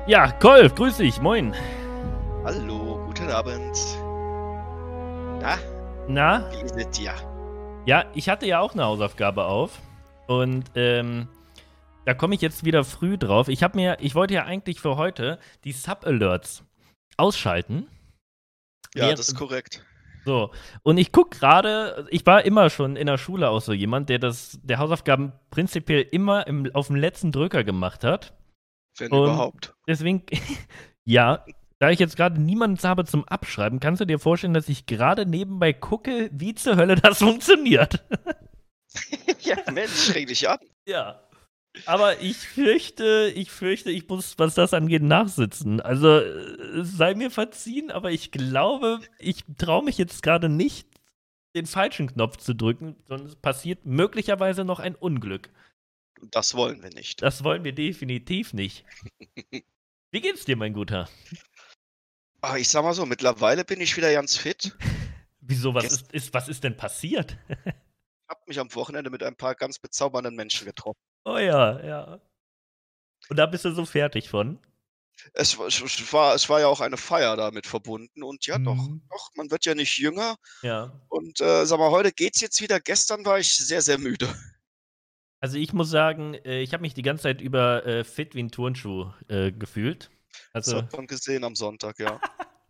Ja, Kolf, grüß dich, moin. Hallo, guten Abend. Na, Na? wie ist es dir? Ja, ich hatte ja auch eine Hausaufgabe auf. Und da komme ich jetzt wieder früh drauf. Ich wollte ja eigentlich für heute die Sub-Alerts ausschalten. Ja, Wer, das ist korrekt. so, und ich gucke gerade, ich war immer schon in der Schule auch so jemand, der Hausaufgaben prinzipiell immer auf dem letzten Drücker gemacht hat. Wenn Und überhaupt. deswegen, ja, da ich jetzt gerade niemanden habe zum Abschreiben, kannst du dir vorstellen, dass ich gerade nebenbei gucke, wie zur Hölle das funktioniert. Ja, Mensch, reg dich an. Ja. Aber ich fürchte, ich muss, was das angeht, nachsitzen. Also, es sei mir verziehen, aber ich glaube, ich traue mich jetzt gerade nicht, den falschen Knopf zu drücken, sondern es passiert möglicherweise noch ein Unglück. Das wollen wir nicht. Das wollen wir definitiv nicht. Wie geht's dir, mein Guter? Aber ich sag mal so, mittlerweile bin ich wieder ganz fit. Wieso, Gest was ist denn passiert? habe mich am Wochenende mit ein paar ganz bezaubernden Menschen getroffen. Oh ja, ja. Und da bist du so fertig von? Es war ja auch eine Feier damit verbunden und ja doch, Mhm. doch, man wird ja nicht jünger Ja. und, sag mal, heute geht's jetzt wieder. Gestern war ich sehr, sehr müde. Also, ich muss sagen, ich habe mich die ganze Zeit über, fit wie 'n Turnschuh, gefühlt. Das Also hat man gesehen am Sonntag, ja.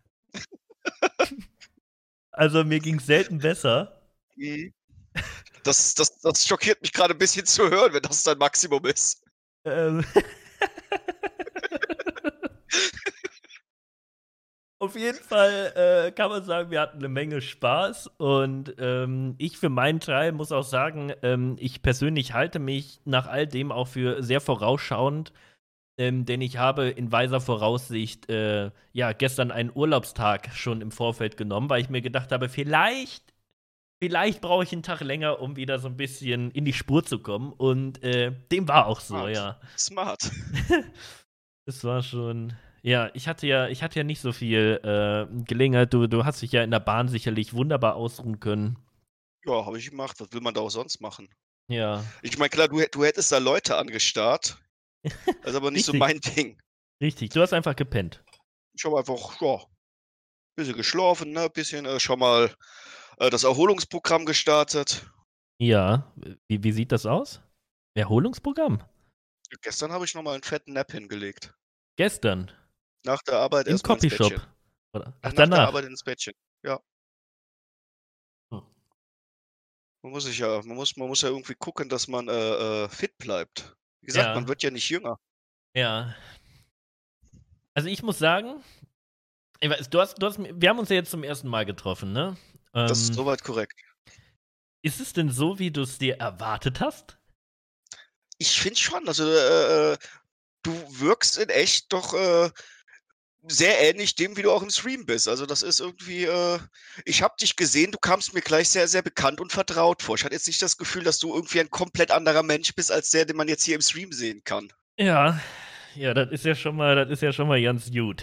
also, mir ging's selten besser. Mhm. Das schockiert mich grade 'n bisschen zu hören, wenn das dein Maximum ist. Ähm, auf jeden Fall, kann man sagen, wir hatten 'ne Menge Spaß und, ich für meinen Teil muss auch sagen, ich persönlich halte mich nach all dem auch für sehr vorausschauend, denn ich habe in weiser Voraussicht, ja, gestern einen Urlaubstag schon im Vorfeld genommen, weil ich mir gedacht habe, vielleicht brauche ich 'n Tag länger, um wieder so 'n bisschen in die Spur zu kommen und, dem war auch so, Smart, ja. smart. Es war schon ja, ich hatte ja nicht so viel, Gelegenheit. Du hast dich ja in der Bahn sicherlich wunderbar ausruhen können. Ja, habe ich gemacht. Was will man da auch sonst machen? Ja, Ich meine, klar, du hättest da Leute angestarrt, das ist aber nicht so richtig, mein Ding. richtig. Du hast einfach gepennt. Ich habe einfach, ja, bisschen geschlafen, ne, bisschen, schon mal, das Erholungsprogramm gestartet. Ja, wie sieht das aus? Erholungsprogramm? Gestern habe ich noch mal 'n fetten Nap hingelegt. Gestern Nach der Arbeit im erst mal ins Bettchen. Copyshop, oder? Ach, Nach der danach? Arbeit ins Bettchen. Ja, Hm. man muss ja irgendwie gucken, dass man, fit bleibt. Wie gesagt, man Ja, wird ja nicht jünger. ja. Also, ich muss sagen, ich weiß, du hast mi wir haben uns ja jetzt zum ersten Mal getroffen, ne? Das ist Ähm, soweit korrekt. ist es denn so, wie du's dir erwartet hast? Ich finde schon, also, du wirkst in echt doch, sehr ähnlich dem, wie du auch im Stream bist. Also, das ist irgendwie, ich habe dich gesehen, du kamst mir gleich sehr, sehr bekannt und vertraut vor. Ich hatte jetzt nicht das Gefühl, dass du irgendwie ein komplett anderer Mensch bist als der, den man jetzt hier im Stream sehen kann. Ja, ja, das ist ja schon mal ganz gut.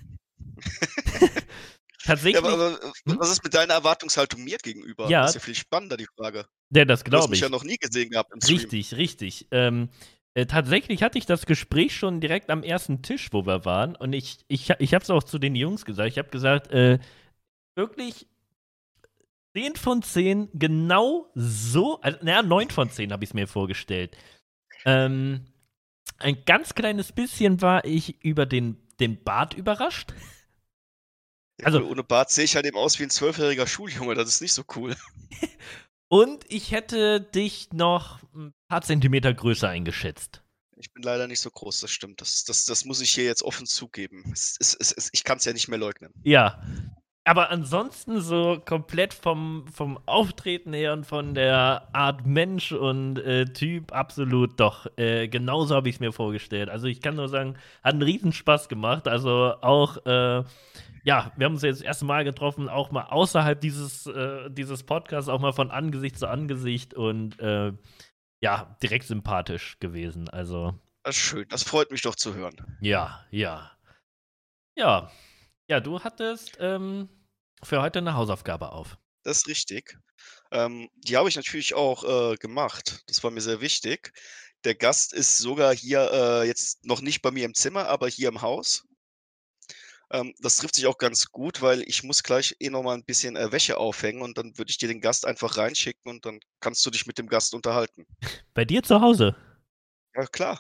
Ja, aber Tatsächlich was ist mit deiner Erwartungshaltung mir gegenüber? Das ist ja ja, viel spannender, die Frage. ja, das Du hast glaube mich ja ich. noch nie gesehen gehabt im Stream. Richtig, richtig. Tatsächlich hatte ich das Gespräch schon direkt am ersten Tisch, wo wir waren und ich habe es auch zu den Jungs gesagt. Ich habe gesagt, wirklich 10 von 10 genau so, also, na ja, 9 von 10 habe ich's mir vorgestellt. Ähm, ein ganz kleines bisschen war ich über den Bart überrascht. Ja gut, Also, ohne Bart sehe ich halt eben aus wie 'n zwölfjähriger Schuljunge, das ist nicht so cool. und ich hätte dich noch 'n paar Zentimeter größer eingeschätzt. Ich bin leider nicht so groß, das stimmt. Das muss ich hier jetzt offen zugeben. Es ich kann's ja nicht mehr leugnen. Ja, aber ansonsten so komplett vom Auftreten her und von der Art Mensch und, Typ absolut doch. Genauso habe ich's mir vorgestellt. Also, ich kann nur sagen, hat 'n Riesenspaß gemacht. Also, auch, ja, wir haben uns jetzt das erste Mal getroffen, auch mal außerhalb dieses Podcasts, auch mal von Angesicht zu Angesicht und, ja, direkt sympathisch gewesen. Also, Das ist schön, das freut mich doch zu hören. ja, ja. Ja. Ja, du hattest, für heute 'ne Hausaufgabe auf. Das ist richtig. Die habe ich natürlich auch, gemacht. Das war mir sehr wichtig. Der Gast ist sogar hier, jetzt noch nicht bei mir im Zimmer, aber hier im Haus. Das trifft sich auch ganz gut, weil ich muss gleich noch mal 'n bisschen, Wäsche aufhängen und dann würde ich dir den Gast einfach reinschicken und dann kannst du dich mit dem Gast unterhalten. Bei dir zu Hause? Ja klar.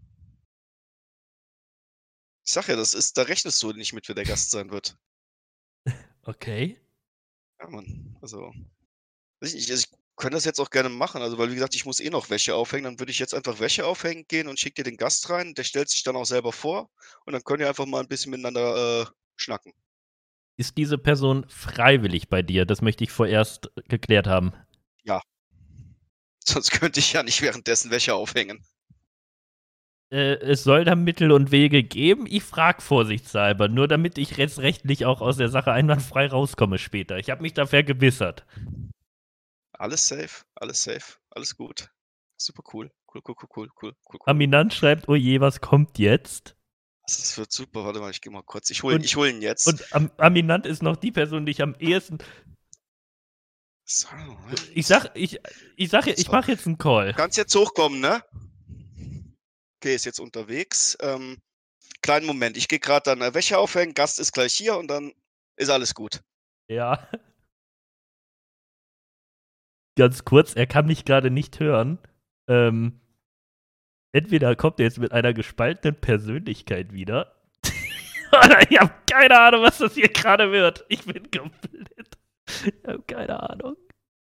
Ich sage ja, das ist da rechnest du nicht mit, wer der Gast sein wird. Okay. Ja, Mann. Also, weiß ich nicht, also, ich könnte das jetzt auch gerne machen, also, weil wie gesagt, ich muss eh noch Wäsche aufhängen, dann würde ich jetzt einfach Wäsche aufhängen gehen und schicke dir den Gast rein. Der stellt sich dann auch selber vor und dann könnt ihr einfach mal 'n bisschen miteinander, schnacken. Ist diese Person freiwillig bei dir? Das möchte ich vorerst geklärt haben. Ja, sonst könnte ich ja nicht währenddessen Wäsche aufhängen. Es soll da Mittel und Wege geben. Ich frage vorsichtshalber, nur damit ich jetzt rechtlich auch aus der Sache einwandfrei rauskomme später. Ich habe mich da vergewissert. Alles safe, alles gut. Super cool. Cool, cool, cool, cool, cool, cool, cool. Aminant schreibt: „Oh je, was kommt jetzt?“ Das wird super. Warte mal, ich gehe mal kurz. Und Ich hole ihn jetzt. Aminant ist noch die Person, die ich am ehesten So, ich sage ich so. mache jetzt 'n Call. Kannst jetzt hochkommen, ne? Okay, ist jetzt unterwegs. Kleinen Moment, ich gehe grad dann, Wäsche aufhängen, Gast ist gleich hier und dann ist alles gut. Ja, ganz kurz, er kann mich grade nicht hören. Ähm, Entweder kommt er jetzt mit einer gespaltenen Persönlichkeit wieder oder ich habe keine Ahnung, was das hier grade wird. Ich bin komplett ich habe keine Ahnung.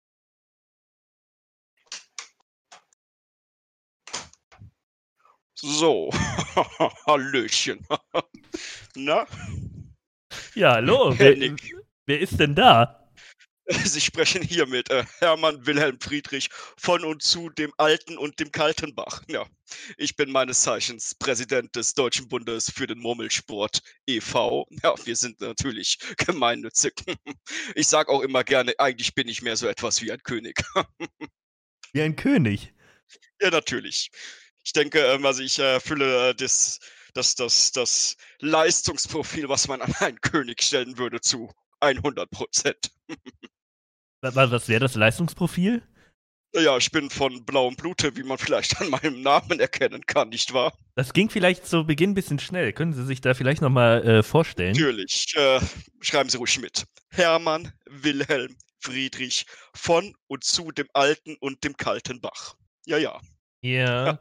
So, Hallöchen. Na, Ja, hallo, Hennig. wer ist denn da? Sie sprechen hier mit, Hermann Wilhelm Friedrich von und zu dem Alten und dem Kaltenbach. Ja, ich bin meines Zeichens Präsident des Deutschen Bundes für den Murmelsport e.V. Ja, wir sind natürlich gemeinnützig. Ich sage auch immer gerne, eigentlich bin ich mehr so etwas wie ein König. Wie ein König. Ja, natürlich. Ich denke, also ich erfülle, das Leistungsprofil, was man an einen König stellen würde, zu 100%. Was wäre das Leistungsprofil? Ja, ich bin von blauem Blute, wie man vielleicht an meinem Namen erkennen kann, nicht wahr? Das ging vielleicht zu Beginn 'n bisschen schnell. Können Sie sich da vielleicht noch mal, vorstellen? Natürlich, schreiben Sie ruhig mit. Hermann Wilhelm Friedrich von und zu dem Alten und dem Kalten Bach. Ja, ja. Ja.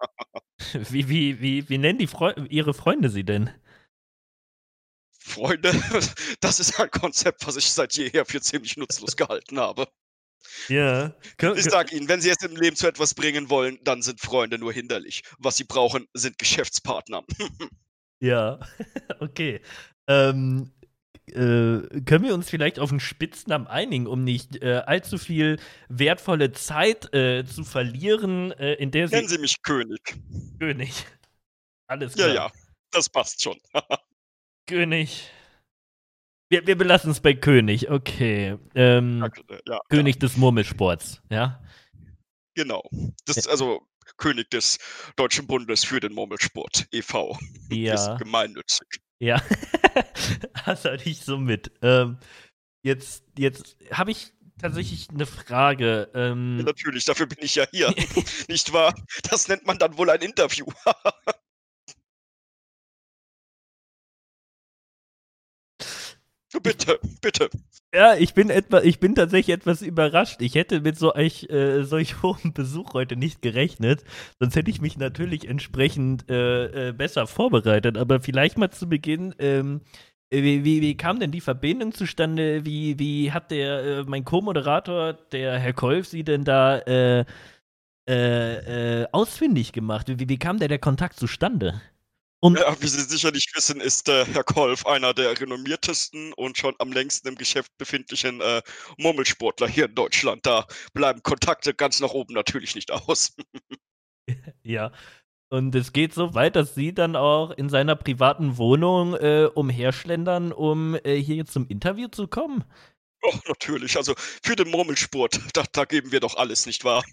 Wie nennen die Ihre Freunde Sie denn? Freunde, das ist ein Konzept, was ich seit jeher für ziemlich nutzlos gehalten habe. Ja. Kö Ich kö sage Ihnen, wenn Sie es im Leben zu etwas bringen wollen, dann sind Freunde nur hinderlich. Was Sie brauchen, sind Geschäftspartner. Ja, okay. Ähm, Können wir uns vielleicht auf 'n Spitznamen einigen, um nicht, allzu viel wertvolle Zeit, zu verlieren, in der Nennen Sie Sie mich König. König. Alles Ja, klar. ja, das passt schon. König. Wir belassen es bei König, okay. Danke, ja, ja, König des Murmelsports, ja? genau. Ä Also König des Deutschen Bundes für den Murmelsport e.V. Wir sind ja, gemeinnützig. ja. Das hatte ich so mit. Jetzt habe ich tatsächlich 'ne Frage. Ja, natürlich, dafür bin ich ja hier, nicht wahr? Das nennt man dann wohl ein Interview. Bitte, bitte. Ja, ich bin tatsächlich etwas überrascht. Ich hätte mit solch hohem Besuch heute nicht gerechnet. Sonst hätte ich mich natürlich entsprechend, besser vorbereitet. Aber vielleicht mal zu Beginn, wie kam denn die Verbindung zustande? Wie hat mein Co-Moderator, der Herr Kolf, Sie denn da, ausfindig gemacht? Wie kam der Kontakt zustande? Und Ja, wie Sie sicherlich wissen, ist, Herr Kolf einer der renommiertesten und schon am längsten im Geschäft befindlichen, Murmelsportler hier in Deutschland. Da bleiben Kontakte ganz nach oben natürlich nicht aus. ja. Und es geht so weit, dass Sie dann auch in seiner privaten Wohnung, umherschlendern, um, hier zum Interview zu kommen? Oh, natürlich, also für den Murmelsport, da geben wir doch alles, nicht wahr?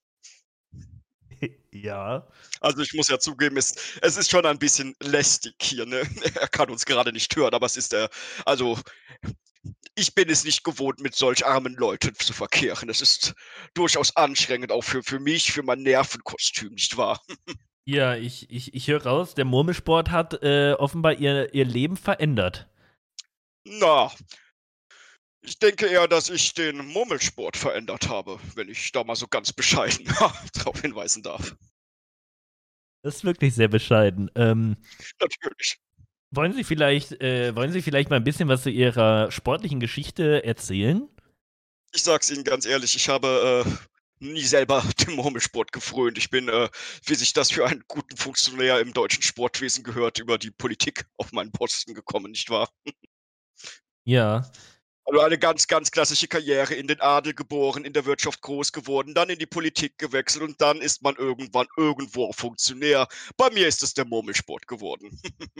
Ja. Also, ich muss ja zugeben, es ist schon ein bisschen lästig hier, ne? Er kann uns gerade nicht hören, aber es ist, also ich bin es nicht gewohnt, mit solch armen Leuten zu verkehren. Das ist durchaus anstrengend, auch für mich, für mein Nervenkostüm, nicht wahr? Ja, ich höre raus, der Murmelsport hat, offenbar ihr Leben verändert. Na, ich denke eher, dass ich den Murmelsport verändert habe, wenn ich da mal so ganz bescheiden darauf hinweisen darf. Das ist wirklich sehr bescheiden. Natürlich. Wollen Sie vielleicht mal ein bisschen was zu Ihrer sportlichen Geschichte erzählen? Ich sage es Ihnen ganz ehrlich, ich habe, nie selber dem Murmelsport gefrönt. Ich bin, wie sich das für einen guten Funktionär im deutschen Sportwesen gehört, über die Politik auf meinen Posten gekommen, nicht wahr? Ja. Also eine ganz, ganz klassische Karriere, in den Adel geboren, in der Wirtschaft groß geworden, dann in die Politik gewechselt und dann ist man irgendwann irgendwo Funktionär. Bei mir ist es der Murmelsport geworden.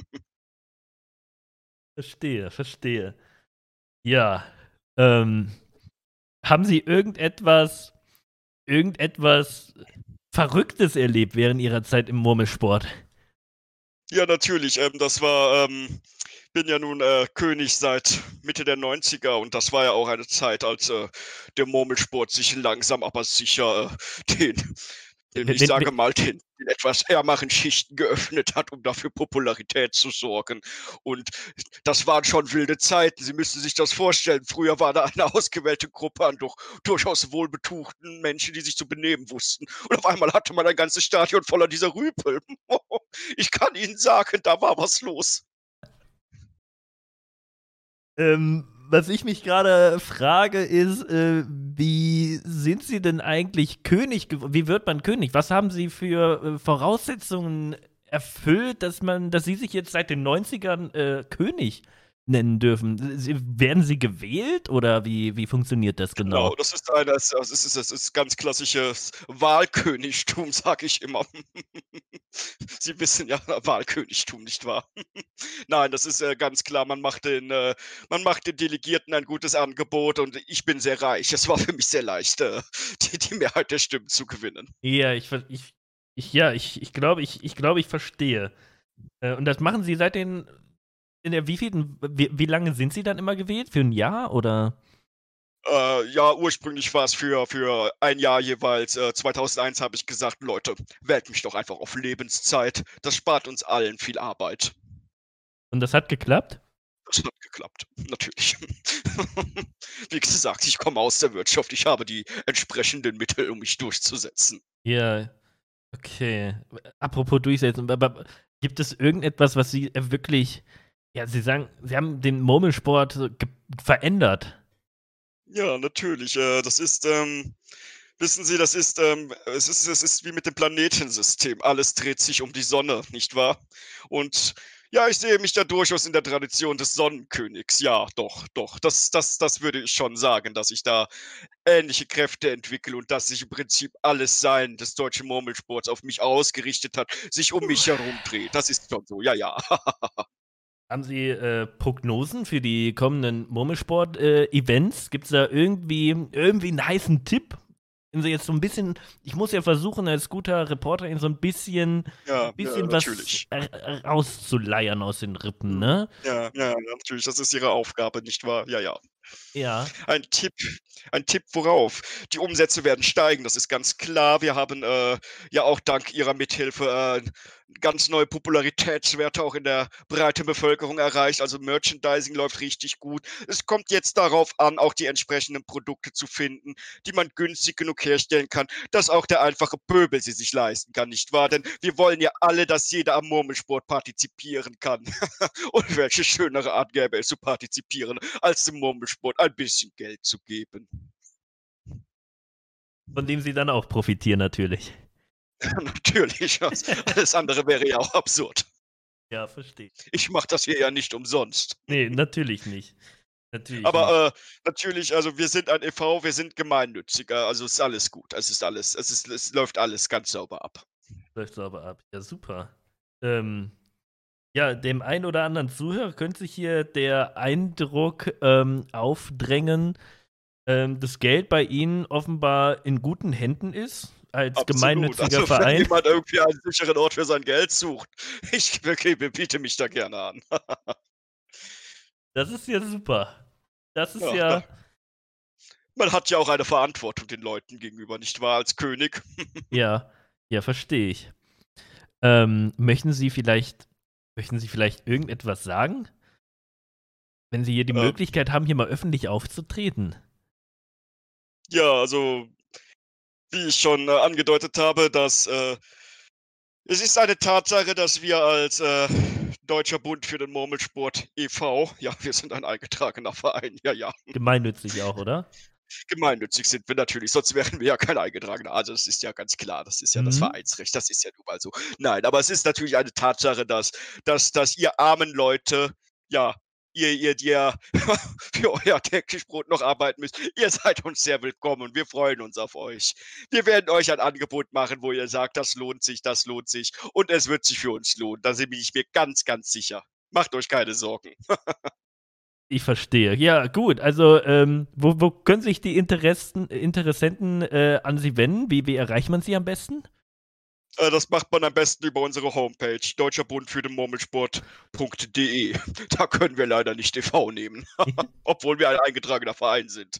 Verstehe, verstehe. Ja, ähm, haben Sie irgendetwas Verrücktes erlebt während Ihrer Zeit im Murmelsport? Ja, natürlich, das war bin ja nun, König seit Mitte der 90er und das war ja auch eine Zeit, als, der Murmelsport sich langsam aber sicher, ich Wenn sage mal, den etwas ärmeren Schichten geöffnet hat, um dafür Popularität zu sorgen. Und das waren schon wilde Zeiten. Sie müssen sich das vorstellen. Früher war da eine ausgewählte Gruppe an doch durchaus wohlbetuchten Menschen, die sich zu benehmen wussten. Und auf einmal hatte man ein ganzes Stadion voller dieser Rüpel. Ich kann Ihnen sagen, da war was los. Was ich mich gerade frage, ist, wie sind Sie denn eigentlich König geworden? Wie wird man König? Was haben Sie für, Voraussetzungen erfüllt, dass Sie sich jetzt seit den 90ern, König nennen dürfen? Werden Sie gewählt oder wie funktioniert das Genau, genau? das ist das ist ganz klassisches Wahlkönigtum, sage ich immer. Sie wissen ja, Wahlkönigtum, nicht wahr? Nein, das ist, ganz klar, man macht den Delegierten ein gutes Angebot und ich bin sehr reich. Es war für mich sehr leicht, die Mehrheit der Stimmen zu gewinnen. Ja, ich glaube, ich verstehe. Und das machen Sie seit den in der wievielten wie lange sind Sie dann immer gewählt? Für ein Jahr oder? Ja, ursprünglich war es für ein Jahr jeweils. 2001 habe ich gesagt: „Leute, wählt mich doch einfach auf Lebenszeit. Das spart uns allen viel Arbeit.“ Und das hat geklappt? Das hat geklappt, natürlich. Wie gesagt, ich komme aus der Wirtschaft. Ich habe die entsprechenden Mittel, um mich durchzusetzen. Ja, okay. Apropos durchsetzen, gibt es irgendetwas, was Sie, wirklich ja, Sie sagen, Sie haben den Murmelsport verändert. Ja, natürlich. Das ist, wissen Sie, es ist wie mit dem Planetensystem. Alles dreht sich um die Sonne, nicht wahr? Und ja, ich sehe mich da durchaus in der Tradition des Sonnenkönigs. Ja, doch, doch. Das würde ich schon sagen, dass ich da ähnliche Kräfte entwickle und dass sich im Prinzip alles Sein des deutschen Murmelsports auf mich ausgerichtet hat, sich um mich herum dreht. Das ist schon so, ja, ja. Haben Sie, Prognosen für die kommenden Murmelsport, Events? Gibt's da irgendwie 'n heißen Tipp, den Sie jetzt so 'n bisschen ich muss ja versuchen, als guter Reporter Ihnen so 'n Ja, ja, was, natürlich. rauszuleiern aus den Rippen, Mhm. ne? Ja, ja, ja, natürlich. Das ist Ihre Aufgabe, nicht wahr? Ja, ja. Ja. Ein Tipp ein Tipp worauf? Die Umsätze werden steigen, das ist ganz klar. Wir haben, ja auch dank Ihrer Mithilfe, ganz neue Popularitätswerte auch in der breiten Bevölkerung erreicht. Also, Merchandising läuft richtig gut. Es kommt jetzt darauf an, auch die entsprechenden Produkte zu finden, die man günstig genug herstellen kann, dass auch der einfache Pöbel sie sich leisten kann, nicht wahr? Denn wir wollen ja alle, dass jeder am Murmelsport partizipieren kann. Und welche schönere Art gäbe es zu partizipieren, als dem Murmelsport ein bisschen Geld zu geben? Von dem Sie dann auch profitieren natürlich. Natürlich, alles andere wäre ja auch absurd. Ja, verstehe. Ich mache das hier ja nicht umsonst. Ne, natürlich nicht. Natürlich nicht. Aber, natürlich, also wir sind ein e.V., wir sind gemeinnütziger, also ist alles gut. Es läuft alles ganz sauber ab. Läuft sauber ab. Ja, super. Ähm, ja, dem einen oder anderen Zuhörer könnte sich hier der Eindruck, aufdrängen, dass Geld bei Ihnen offenbar in guten Händen ist als Absolut. gemeinnütziger Also, wenn Verein. jemand irgendwie einen sicheren Ort für sein Geld sucht, ich wirklich biete mich da gerne an. Das ist ja super. Das ist Ja, ja, man hat ja auch eine Verantwortung den Leuten gegenüber, nicht wahr, als König? ja, ja, verstehe ich. Möchten Sie vielleicht irgendetwas sagen? Wenn Sie hier die Ähm, Möglichkeit haben, hier mal öffentlich aufzutreten. ja, also, wie ich schon, angedeutet habe, es ist eine Tatsache, dass wir als, Deutscher Bund für den Murmelsport e.V. ja, wir sind ein eingetragener Verein, ja, ja. Gemeinnützig auch, oder? Gemeinnützig sind wir natürlich, sonst wären wir ja kein eingetragener. Also, das ist ja ganz klar, das ist ja das Mhm. Vereinsrecht, das ist ja nun mal so. Nein, aber es ist natürlich eine Tatsache, dass ihr armen Leute, ja, ihr die ja für euer täglich Brot noch arbeiten müsst, ihr seid uns sehr willkommen und wir freuen uns auf euch. Wir werden euch ein Angebot machen, wo ihr sagt: das lohnt sich und es wird sich für uns lohnen. Da bin ich mir ganz, ganz sicher. Macht euch keine Sorgen. Ich verstehe. Ja, gut. Also, wo können sich die Interessenten an Sie wenden? Wie erreicht man sie am besten? Das macht man am besten über unsere Homepage Deutscher Bund für den Murmelsport.de. Da können wir leider nicht e.V. nehmen, obwohl wir ein eingetragener Verein sind.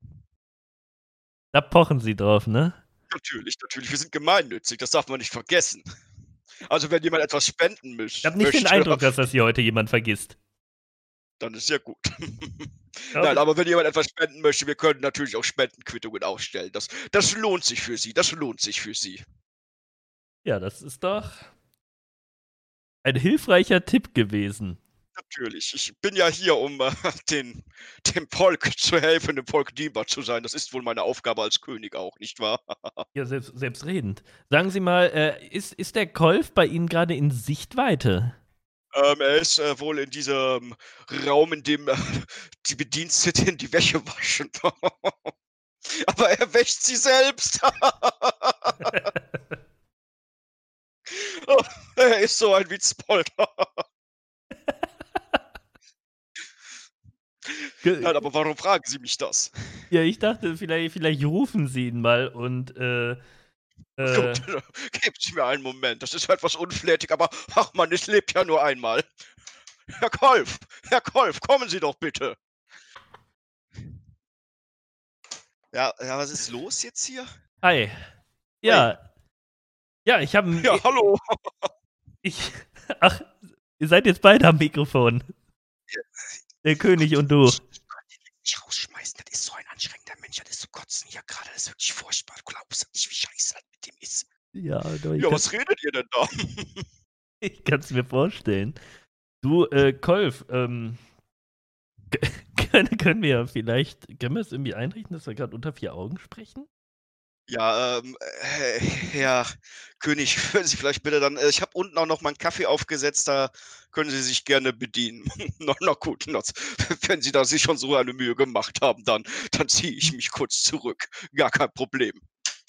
Da pochen Sie drauf, ne? Natürlich, natürlich, wir sind gemeinnützig, das darf man nicht vergessen. Also, wenn jemand etwas spenden Ich habe nicht den möchte, Eindruck, dass das hier heute jemand vergisst. dann ist ja gut. Nein, Glaube aber wenn jemand etwas spenden möchte, wir können natürlich auch Spendenquittungen ausstellen. Das lohnt sich für Sie, das lohnt sich für Sie. Ja, das ist doch ein hilfreicher Tipp gewesen. Natürlich. Ich bin ja hier, um, den dem Volk zu helfen, dem Volk dienbar zu sein. Das ist wohl meine Aufgabe als König auch, nicht wahr? Ja, selbstredend. Sagen Sie mal, ist der Kolf bei Ihnen gerade in Sichtweite? Er ist, wohl in diesem Raum, in dem, die Bediensteten die Wäsche waschen. Aber er wäscht sie selbst. Oh, er ist so ein Witzbold. Ge Nein, aber warum fragen Sie mich das? Ja, ich dachte, vielleicht rufen Sie ihn mal und, Gut, geben Sie mir einen Moment. Das ist etwas unflätig, aber ach man, es lebt ja nur einmal. Herr Kolf, kommen Sie doch bitte. Ja, ja, was ist los jetzt hier? hi. Hey, Ja, ja, ich habe 'n ja, hallo. ich ach, ihr seid jetzt beide am Mikrofon, der König und du. Ich könnte ihn nicht rausschmeißen. Das ist so ein anstrengender Mensch, das ist zu kotzen hier grade. Das ist wirklich furchtbar. Du glaubst nicht, wie scheiße das mit dem ist. Ja, doch, Ja, was redet ihr denn da? ich kann's mir vorstellen. Du, Kolf, können wir es irgendwie einrichten, dass wir grad unter 4 Augen sprechen? Ja, Herr König, würden Sie vielleicht bitte dann ich habe unten auch noch mal 'n Kaffee aufgesetzt, da können Sie sich gerne bedienen. Na gut, wenn Sie da sich schon so eine Mühe gemacht haben, dann ziehe ich mich kurz zurück. Gar kein Problem.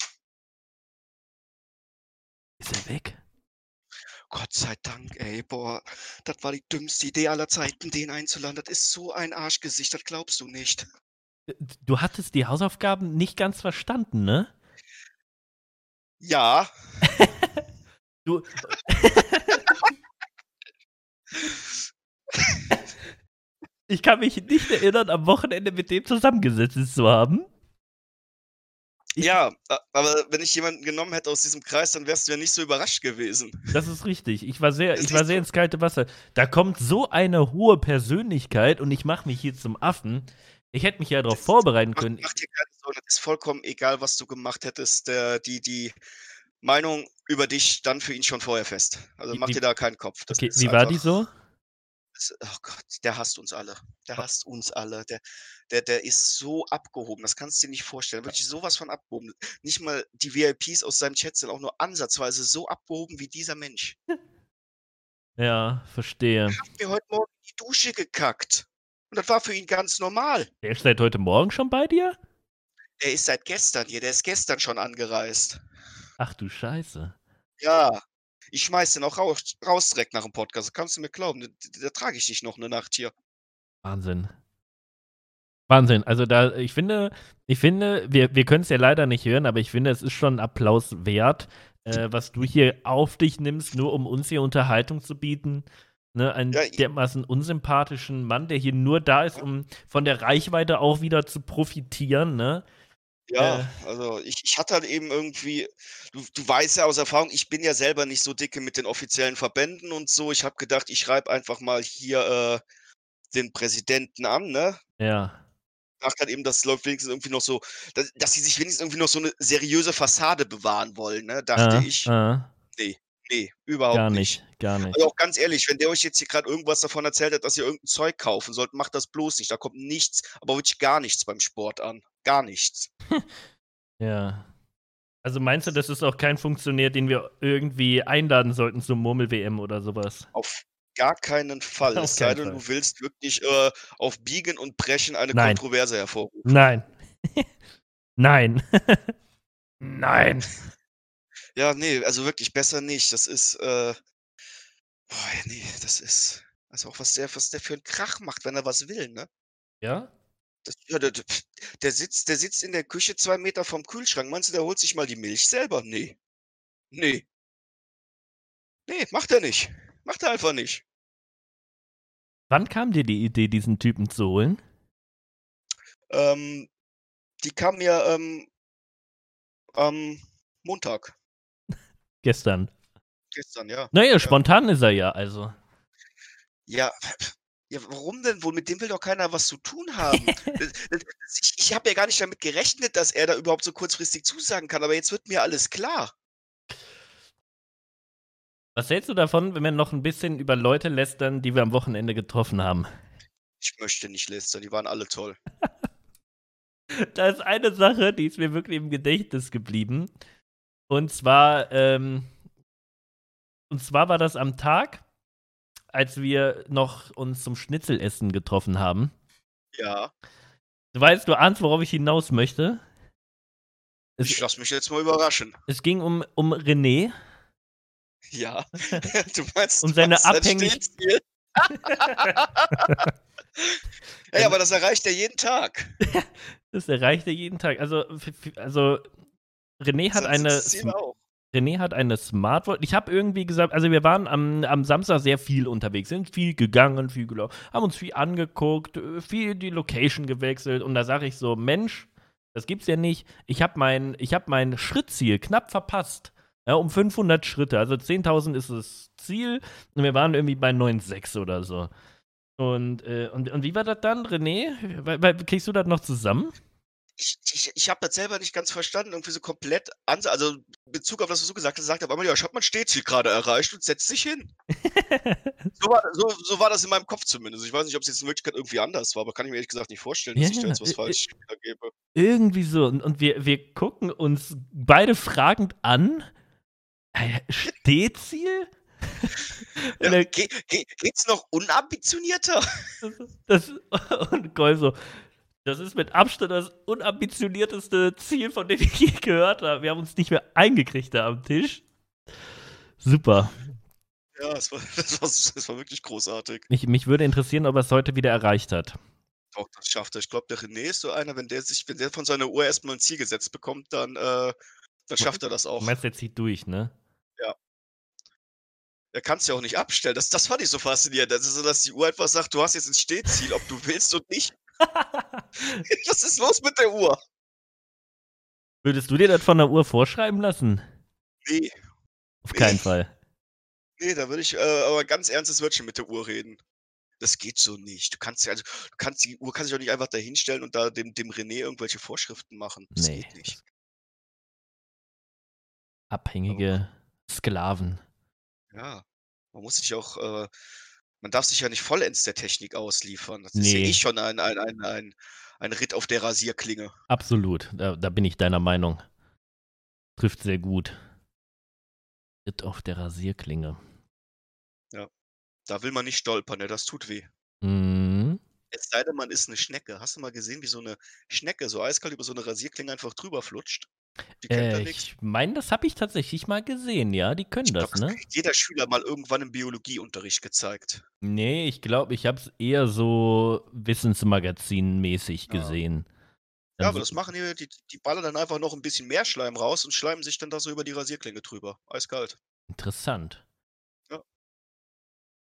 Ist er weg? Gott sei Dank, ey, boah, das war die dümmste Idee aller Zeiten, den einzuladen. Das ist so ein Arschgesicht, das glaubst du nicht. Du hattest die Hausaufgaben nicht ganz verstanden, ne? Ja, Du ich kann mich nicht erinnern, am Wochenende mit dem zusammengesessen zu haben. Ich ja, aber wenn ich jemanden genommen hätte aus diesem Kreis, dann wärst du ja nicht so überrascht gewesen. Das ist richtig. Ich war sehr Das ich war siehst sehr du. ins kalte Wasser. Da kommt so eine hohe Persönlichkeit und ich mache mich hier zum Affen. Ich hätte mich ja darauf Das vorbereiten mach können. mach dir keine Sorgen, das ist vollkommen egal, was du gemacht hättest. Die Meinung über dich stand für ihn schon vorher fest. Also, Wie mach dir wie da keinen Kopf. Das okay, ist wie war die einfach so? oh Gott, der hasst uns alle. Der hasst uns alle. Der ist so abgehoben, das kannst du dir nicht vorstellen. Wirklich so was von abgehoben. Nicht mal die VIPs aus seinem Chat sind auch nur ansatzweise so abgehoben wie dieser Mensch. Ja, verstehe. Hat mir heute Morgen in die Dusche gekackt. Und das war für ihn ganz normal. Der ist seit heute Morgen schon bei dir? Der ist seit gestern hier, der ist gestern schon angereist. Ach du Scheiße. Ja, ich schmeiß den auch raus direkt nach dem Podcast. Das kannst du mir glauben. Da trage ich dich noch 'ne Nacht hier. Wahnsinn. Wahnsinn. Also da ich finde, wir können es ja leider nicht hören, aber ich finde, es ist schon 'n Applaus wert, was du hier auf dich nimmst, nur um uns hier Unterhaltung zu bieten. Ne, Ja, einen dermaßen unsympathischen Mann, der hier nur da ist, um von der Reichweite auch wieder zu profitieren, ne? ja, also ich hatte halt eben irgendwie du weißt ja aus Erfahrung, ich bin ja selber nicht so dicke mit den offiziellen Verbänden und so. Ich habe gedacht, ich schreibe einfach mal hier, den Präsidenten an, ne? Ja. Dachte halt eben, das läuft wenigstens irgendwie noch so dass sie sich wenigstens irgendwie noch so 'ne seriöse Fassade bewahren wollen, ne, dachte ich. Ne, ne, Gar überhaupt nicht. nicht, gar Also, nicht. auch ganz ehrlich, wenn der euch jetzt hier grad irgendwas davon erzählt hat, dass ihr irgend 'n Zeug kaufen sollt, macht das bloß nicht. Da kommt nichts, aber wirklich gar nichts beim Sport an. Gar nichts. Ja. Also, meinst du, das ist auch kein Funktionär, den wir irgendwie einladen sollten zur Murmel-WM oder so was? Auf gar keinen Fall. Auf Es sei keinen denn, Fall. du willst wirklich, auf Biegen und Brechen eine Nein. Kontroverse hervorrufen. Nein. Nein. Nein. Ja, ne, also wirklich besser nicht. Das ist, boah, ne, das ist also auch was der für 'n Krach macht, wenn er was will, ne? Ja? Das ja, der sitzt in der Küche 2 Meter vom Kühlschrank. Meinst du, der holt sich mal die Milch selber? Ne. Ne. Ne, macht er nicht. Macht er einfach nicht. Wann kam dir die Idee, diesen Typen zu holen? Ähm, die kam mir, am Montag, Gestern. gestern, ja. Na ja, Ja. spontan ist er ja, also. Ja, ja, warum denn wohl? Mit dem will doch keiner was zu tun haben. Ich habe ja gar nicht damit gerechnet, dass er da überhaupt so kurzfristig zusagen kann, aber jetzt wird mir alles klar. Was hältst du davon, wenn wir noch 'n bisschen über Leute lästern, die wir am Wochenende getroffen haben? Ich möchte nicht lästern, die waren alle toll. Da ist eine Sache, die ist mir wirklich im Gedächtnis geblieben. Und zwar, war das am Tag, als wir noch uns zum Schnitzelessen getroffen haben. Ja, Du ahnst, worauf ich hinaus möchte. Es ich lasse mich jetzt mal überraschen. es ging um René Ja, du meinst und du seine meinst sein abhängig Stehziel? Ja, aber das erreicht er jeden Tag. das erreicht er jeden Tag. Also, René hat Sein eine Sitzziel auch. Smartwatch. Ich habe irgendwie gesagt, also wir waren am Samstag sehr viel unterwegs, sind viel gegangen, viel gelaufen, haben uns viel angeguckt, viel die Location gewechselt und da sage ich so: „Mensch, das gibt's ja nicht. Ich habe mein Schrittziel knapp verpasst, ja, um 500 Schritte. Also 10.000 ist das Ziel und wir waren irgendwie bei 9,6 oder so.“ Und wie war das dann, René? Kriegst du das noch zusammen? Ich habe das selber nicht ganz verstanden, irgendwie so komplett also, in Bezug auf das, was du gesagt hast, sagt er auf einmal: „Ja, ich habe mein Stehziel grade erreicht“ und setzt sich hin. So war das in meinem Kopf zumindest. Ich weiß nicht, ob's jetzt in Wirklichkeit irgendwie anders war, aber kann ich mir ehrlich gesagt nicht vorstellen, Ja, dass ich da ja, jetzt was falsch wiedergebe. irgendwie so. Und wir gucken uns beide fragend an. Stehziel? Und Ja, er geht's noch unambitionierter? das und Goll so: „Das ist mit Abstand das unambitionierteste Ziel, von dem ich je gehört habe.“ Wir haben uns nicht mehr eingekriegt da am Tisch. Super. Ja, das war wirklich großartig. Mich würde interessieren, ob er's heute wieder erreicht hat. Doch, das schafft er. Ich glaube, der René ist so einer, wenn der von seiner Uhr erst mal 'n Ziel gesetzt bekommt, dann schafft er das Du auch. meinst, der zieht durch, ne? Ja. Er kann's ja auch nicht abstellen. Das fand ich so faszinierend. Also, so, dass die Uhr einfach sagt: „Du hast jetzt 'n Stehziel, ob du willst und nicht.“ Was ist los mit der Uhr? Würdest du dir das von der Uhr vorschreiben lassen? Ne, Auf ne, keinen Fall. ne, da würde ich, aber ganz ernstes Wörtchen mit der Uhr reden. Das geht so nicht. Die Uhr kann sich doch nicht einfach da hinstellen und da dem René irgendwelche Vorschriften machen. Das Ne, geht nicht. das Aber abhängige Sklaven. ja, man muss sich auch man darf sich ja nicht vollends der Technik ausliefern. Das ist ja eh Ne, schon ein Ritt auf der Rasierklinge. absolut. Da bin ich deiner Meinung. Trifft sehr gut. Ritt auf der Rasierklinge. Ja, da will man nicht stolpern, ne, das tut weh. Mhm. Es sei denn, man ist 'ne Schnecke. Hast du mal gesehen, wie so 'ne Schnecke so eiskalt über so 'ne Rasierklinge einfach drüber flutscht? Die kennt da nix. Ich meine, das habe ich tatsächlich mal gesehen, ja, die können Ich glaube, das, das ne? kriegt jeder Schüler mal irgendwann im Biologieunterricht gezeigt. Ne, ich glaube, ich habe es eher so Wissensmagazin-mäßig Ja. gesehen. Ja, Dann aber so das machen die ballern dann einfach noch 'n bisschen mehr Schleim raus und schleimen sich dann da so über die Rasierklinge drüber. Eiskalt. interessant. Ja.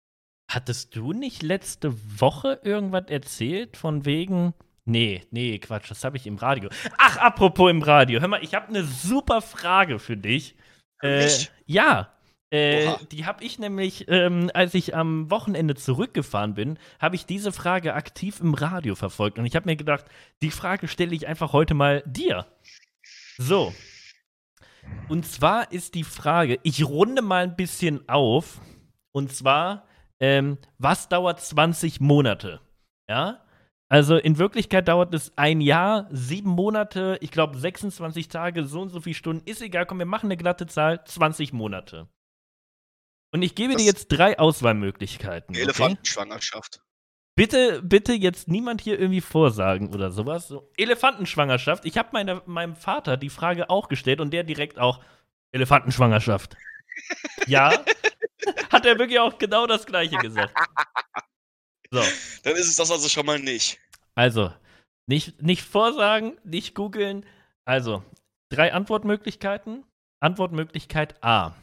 Hattest du nicht letzte Woche irgendwas erzählt von wegen. Nee, Quatsch, das habe ich im Radio. Ach, apropos im Radio. Hör mal, ich habe eine super Frage für dich. Für mich? Ja, Oha. die habe ich nämlich, als ich am Wochenende zurückgefahren bin, habe ich diese Frage aktiv im Radio verfolgt. Und ich habe mir gedacht, die Frage stelle ich einfach heute mal dir. So. Und zwar ist die Frage, ich runde mal ein bisschen auf. Und zwar, was dauert 20 Monate? Ja? Also in Wirklichkeit dauert es ein Jahr, 7 Monate, ich glaube 26 Tage, so und so viele Stunden. Ist egal, komm, wir machen eine glatte Zahl, 20 Monate. Und ich gebe dir Das jetzt 3 Auswahlmöglichkeiten, okay? Elefantenschwangerschaft. Bitte jetzt niemand hier irgendwie vorsagen oder sowas. So, Elefantenschwangerschaft. Ich habe meinem Vater die Frage auch gestellt und der direkt auch Elefantenschwangerschaft. Ja, hat er wirklich auch genau das Gleiche gesagt. So, Dann ist es das also schon mal nicht. also, nicht vorsagen, nicht googeln. Also, 3 Antwortmöglichkeiten. Antwortmöglichkeit A.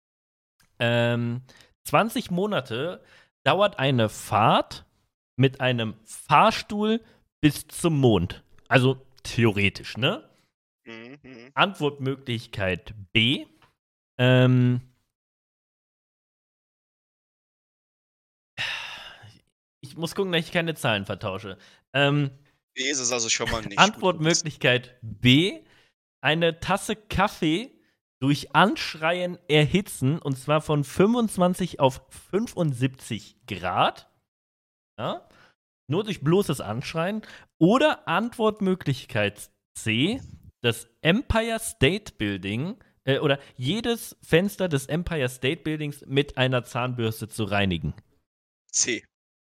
20 Monate dauert eine Fahrt mit einem Fahrstuhl bis zum Mond. Also theoretisch, ne? Mhm. Antwortmöglichkeit B. Ähm, ich muss gucken, dass ich keine Zahlen vertausche. B ist es also schon mal nicht. Antwortmöglichkeit B. Eine Tasse Kaffee durch Anschreien erhitzen, und zwar von 25 auf 75 Grad. Ja? Nur durch bloßes Anschreien. Oder Antwortmöglichkeit C, das Empire State Building oder jedes Fenster des Empire State Buildings mit einer Zahnbürste zu reinigen. C.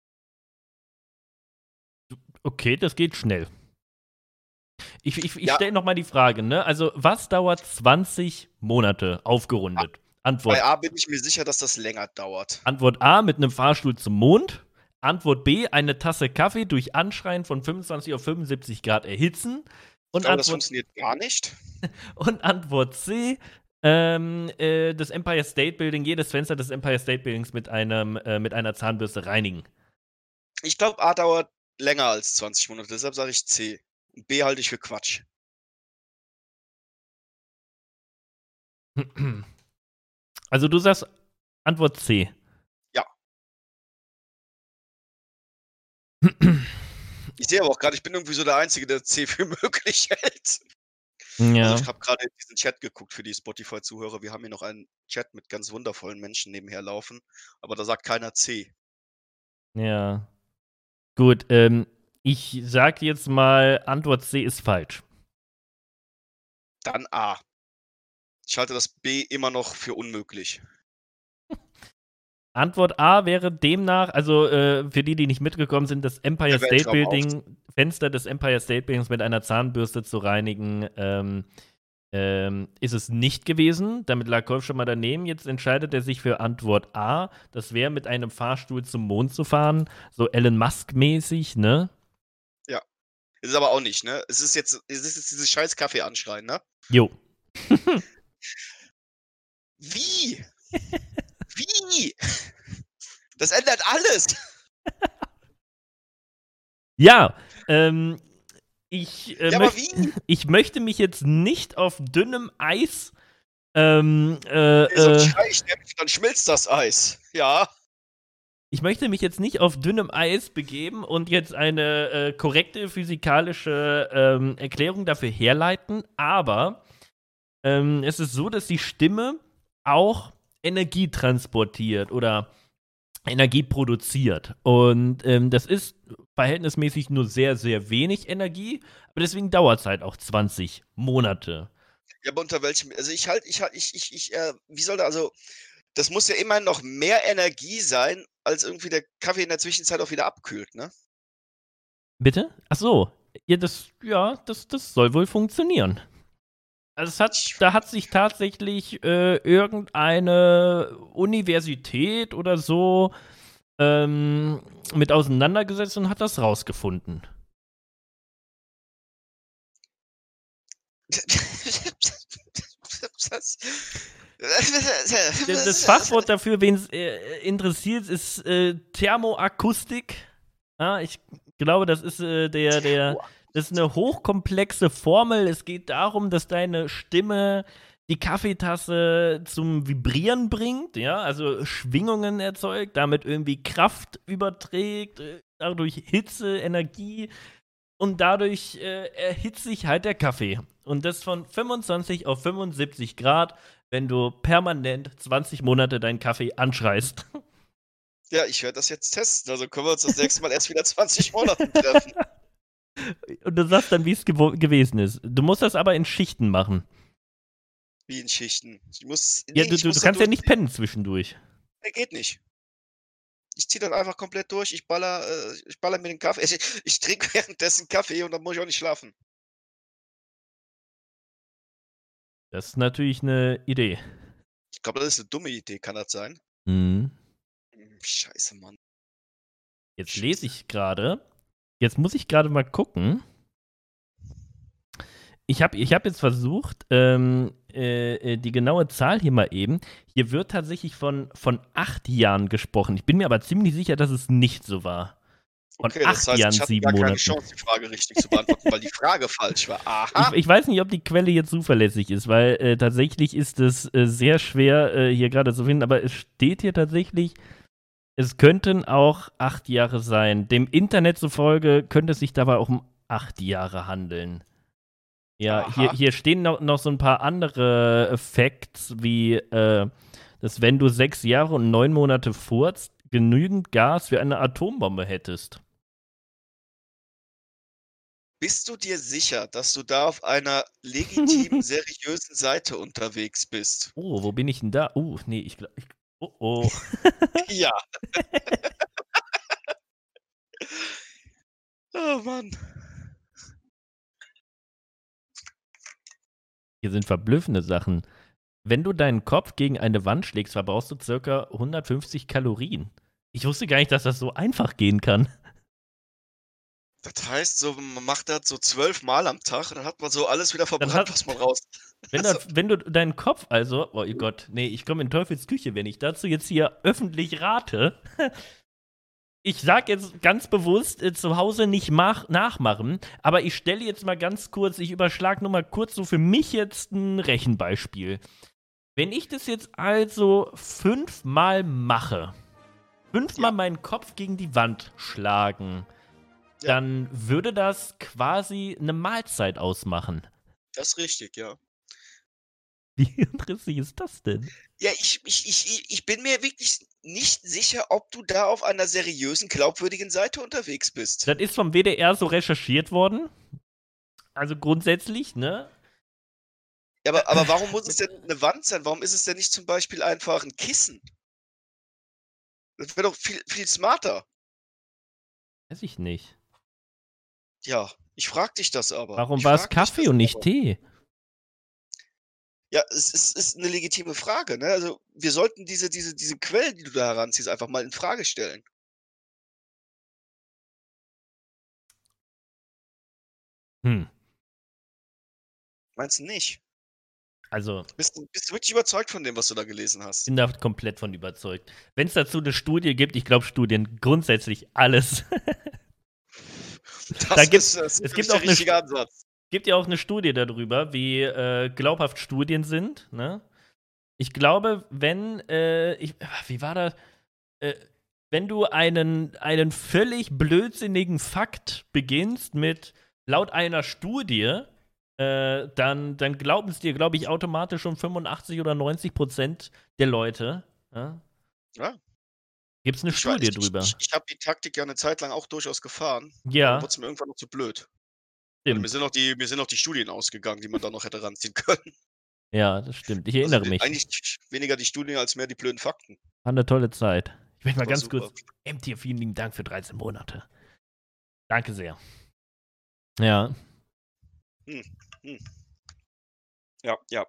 Okay, das geht schnell. Ich Ja. stelle nochmal die Frage, ne? Also, was dauert 20 Monate aufgerundet? Bei A bin ich mir sicher, dass das länger dauert. Antwort A mit einem Fahrstuhl zum Mond. Antwort B, eine Tasse Kaffee durch Anschreien von 25 auf 75 Grad erhitzen. Ich glaube, das funktioniert gar nicht. Und Antwort C, das Empire State Building, jedes Fenster des Empire State Buildings mit einer Zahnbürste reinigen. Ich glaube, A dauert länger als 20 Monate, deshalb sage ich C. Und B halte ich für Quatsch. Also du sagst Antwort C. Ja. Ich sehe aber auch gerade, ich bin irgendwie so der Einzige, der C für möglich hält. Ja. Also ich habe gerade in diesen Chat geguckt für die Spotify-Zuhörer. Wir haben hier noch einen Chat mit ganz wundervollen Menschen nebenher laufen, aber da sagt keiner C. Ja. Gut, ich sag jetzt mal, Antwort C ist falsch. Dann A. Ich halte das B immer noch für unmöglich. Antwort A wäre demnach, also für die nicht mitgekommen sind, das Empire Der State Weltraum Building, Fenster des Empire State Buildings mit einer Zahnbürste zu reinigen, ist es nicht gewesen. Damit lag Golf schon mal daneben. Jetzt entscheidet er sich für Antwort A. Das wäre mit einem Fahrstuhl zum Mond zu fahren. So Elon Musk-mäßig, ne? Ja. Ist aber auch nicht, ne? Es ist jetzt dieses scheiß Kaffee anschreien, ne? Jo. Wie? Wie? Das ändert alles. Ja, ich möchte mich jetzt nicht auf dünnem Eis Sonst schrei ich nämlich, dann schmilzt das Eis. Ja. Ich möchte mich jetzt nicht auf dünnem Eis begeben und jetzt eine korrekte physikalische Erklärung dafür herleiten, aber es ist so, dass die Stimme auch Energie transportiert oder Energie produziert. Und das ist verhältnismäßig nur sehr, sehr wenig Energie, aber deswegen dauert es halt auch 20 Monate. Ja, aber unter welchem, also wie soll da, also, das muss ja immerhin noch mehr Energie sein, als irgendwie der Kaffee in der Zwischenzeit auch wieder abkühlt, ne? Bitte? Ach so. Das soll wohl funktionieren. Also da hat sich tatsächlich irgendeine Universität oder so mit auseinandergesetzt und hat das rausgefunden. Das Fachwort dafür, wen es interessiert, ist Thermoakustik. Ja, ich glaube, das ist das ist eine hochkomplexe Formel. Es geht darum, dass deine Stimme die Kaffeetasse zum Vibrieren bringt, ja, also Schwingungen erzeugt, damit irgendwie Kraft überträgt, dadurch Hitze, Energie und dadurch erhitzt sich halt der Kaffee. Und das von 25 auf 75 Grad, wenn du permanent 20 Monate deinen Kaffee anschreist. Ja, ich werde das jetzt testen. Also können wir uns das nächste Mal erst wieder 20 Monaten treffen. Und du sagst dann, wie es gewesen ist. Du musst das aber in Schichten machen. Wie in Schichten. Du kannst ja nicht pennen zwischendurch. Nee, geht nicht. Ich ziehe dann einfach komplett durch. Ich baller mir den Kaffee. Ich trinke währenddessen Kaffee und dann muss ich auch nicht schlafen. Das ist natürlich eine Idee. Ich glaube, das ist eine dumme Idee, kann das sein? Mhm. Scheiße, Mann. Jetzt lese ich gerade. Jetzt muss ich gerade mal gucken. Ich hab jetzt versucht, die genaue Zahl hier mal eben. Hier wird tatsächlich von 8 Jahren gesprochen. Ich bin mir aber ziemlich sicher, dass es nicht so war. Von Okay, 8 das heißt, Jahren, ich hatte 7 gar keine Monaten. Chance, die Frage richtig zu beantworten, weil die Frage falsch war. Aha. Ich weiß nicht, ob die Quelle jetzt zuverlässig ist, weil tatsächlich ist es sehr schwer hier gerade zu finden, aber es steht hier tatsächlich, es könnten auch 8 Jahre sein. Dem Internet zufolge könnte es sich dabei auch um 8 Jahre handeln. Ja, hier stehen noch so ein paar andere Facts, wie dass wenn du 6 Jahre und 9 Monate furzt, genügend Gas für eine Atombombe hättest. Bist du dir sicher, dass du da auf einer legitimen, seriösen Seite unterwegs bist? Oh, wo bin ich denn da? Nee, ich glaube. Oh. Ja. Oh Mann. Hier sind verblüffende Sachen. Wenn du deinen Kopf gegen eine Wand schlägst, verbrauchst du ca. 150 Kalorien. Ich wusste gar nicht, dass das so einfach gehen kann. Das heißt, so, man macht das so 12 Mal am Tag, dann hat man so alles wieder verbrannt, was man raus. Wenn du deinen Kopf also, oh Gott, nee, ich komme in Teufels Küche, wenn ich dazu jetzt hier öffentlich rate. Ich sag jetzt ganz bewusst, zu Hause nicht nachmachen, aber ich stelle jetzt mal ganz kurz, ich überschlage nur mal kurz so für mich jetzt ein Rechenbeispiel. Wenn ich das jetzt also 5 Mal mache, 5 Mal meinen Kopf gegen die Wand schlagen, dann würde das quasi eine Mahlzeit ausmachen. Das ist richtig, ja. Wie interessant ist das denn? Ja, ich bin mir wirklich nicht sicher, ob du da auf einer seriösen, glaubwürdigen Seite unterwegs bist. Das ist vom WDR so recherchiert worden. Also grundsätzlich, ne? Ja, aber warum muss es denn eine Wand sein? Warum ist es denn nicht zum Beispiel einfach ein Kissen? Das wäre doch viel, viel smarter. Weiß ich nicht. Ja, ich frage dich das aber. Warum war es Kaffee und nicht Tee? Ja, es ist 'ne legitime Frage, ne? Also, wir sollten diese Quellen, die du da heranziehst, einfach mal in Frage stellen. Meinst du nicht? Also, Bist du wirklich überzeugt von dem, was du da gelesen hast? bin da komplett von überzeugt. Wenn es dazu eine Studie gibt, ich glaube Studien grundsätzlich alles. Das es gibt der auch richtige Ansatz. gibt ja auch eine Studie darüber, wie glaubhaft Studien sind, ne? Ich glaube, wie war das? Wenn du einen völlig blödsinnigen Fakt beginnst mit laut einer Studie, dann glauben es dir, glaube ich, automatisch schon 85 oder 90% der Leute. Ja? Ja. Gibt es eine Studie drüber? Ich habe die Taktik ja 'ne Zeit lang auch durchaus gefahren. Ja. Dann wurde es mir irgendwann noch zu blöd. Stimmt. Mir sind noch die Studien ausgegangen, die man da noch hätte ranziehen können. Ja, das stimmt. Ich erinnere mich. Eigentlich weniger die Studien als mehr die blöden Fakten. War eine tolle Zeit. Ich möchte mal ganz super. kurz. MTF, vielen lieben Dank für 13 Monate. Danke sehr. Ja. Ja. Ja. Ja.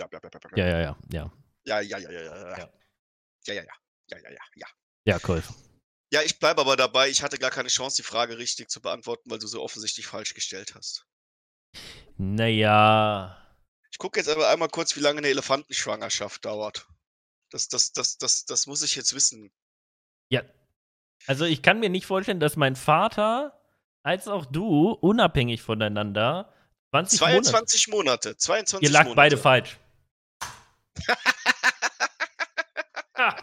Ja, Käufer. Ja, ich bleibe aber dabei, ich hatte gar keine Chance, die Frage richtig zu beantworten, weil du sie offensichtlich falsch gestellt hast. Naja. Ich gucke jetzt aber einmal kurz, wie lange eine Elefantenschwangerschaft dauert. Das muss ich jetzt wissen. Ja. Also ich kann mir nicht vorstellen, dass mein Vater als auch du unabhängig voneinander 20 Monate. 22 Monate. Ihr 22 lagt Monate. beide falsch. Ha.